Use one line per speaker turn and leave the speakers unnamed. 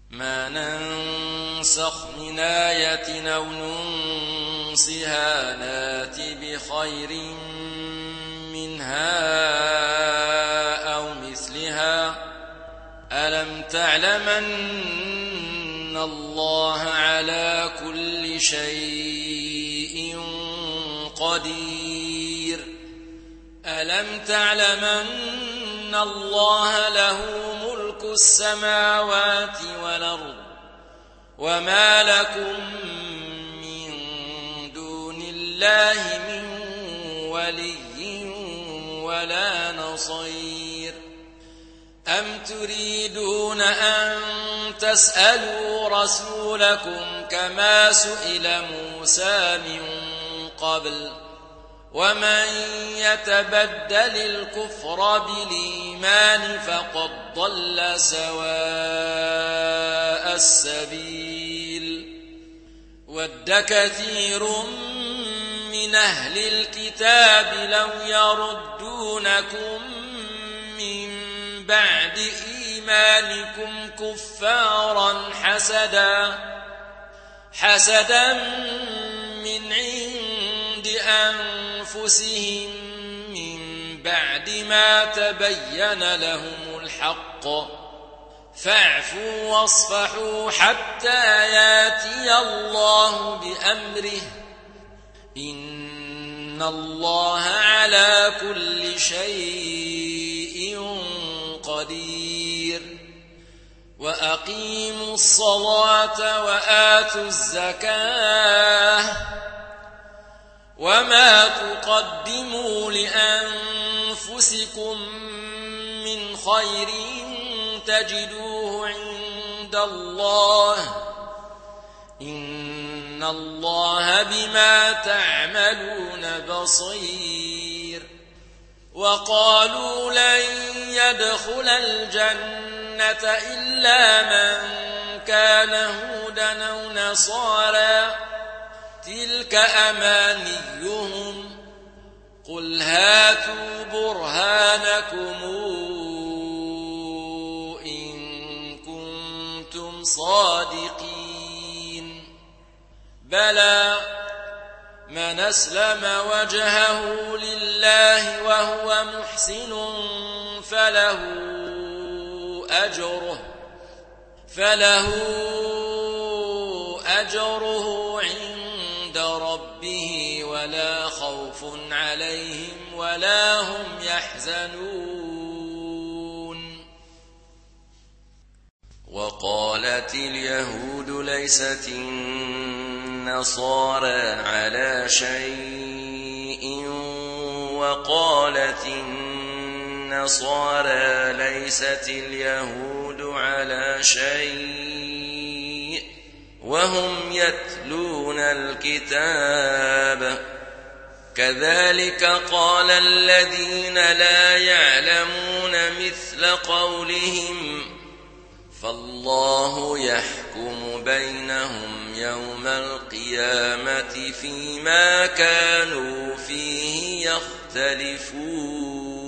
ما ننسخ من آية أو ننسها نات بخير منها أو مثلها ألم تعلم أن الله على كل شيء قدير ألم تعلم أن الله له ملك السماوات والأرض وما لكم من دون الله من ولي ولا نصير أم تريدون أن تسألوا رسولكم كما سئل موسى من قبل ومن يتبدل الكفر بالإيمان فقد ضل سواء السبيل ود كثير من أهل الكتاب لو يردونكم من بعد إيمانكم كفارا حسدا من عند أنفسهم من بعد ما تبين لهم الحق فاعفوا واصفحوا حتى ياتي الله بأمره إن الله على كل شيء قدير وأقيموا الصلاة وآتوا الزكاة وما تقدموا لأنفسكم من خير تجدوه عند الله إن الله بما تعملون بصير وقالوا لن يدخل الجنة إلا من كان هودا أو نصارى تلك أمانيهم قل هاتوا برهانكم إن كنتم صادقين بلى من أسلم وجهه لله وهو محسن فله أجره عند ربه ولا خوف عليهم ولا هم يحزنون وقالت اليهود ليست النصارى على شيء وقالت النصارى ليست اليهود على شيء وهم يتلون الكتاب كذلك قال الذين لا يعلمون مثل قولهم فالله يحكم بينهم يوم القيامة فيما كانوا فيه يختلفون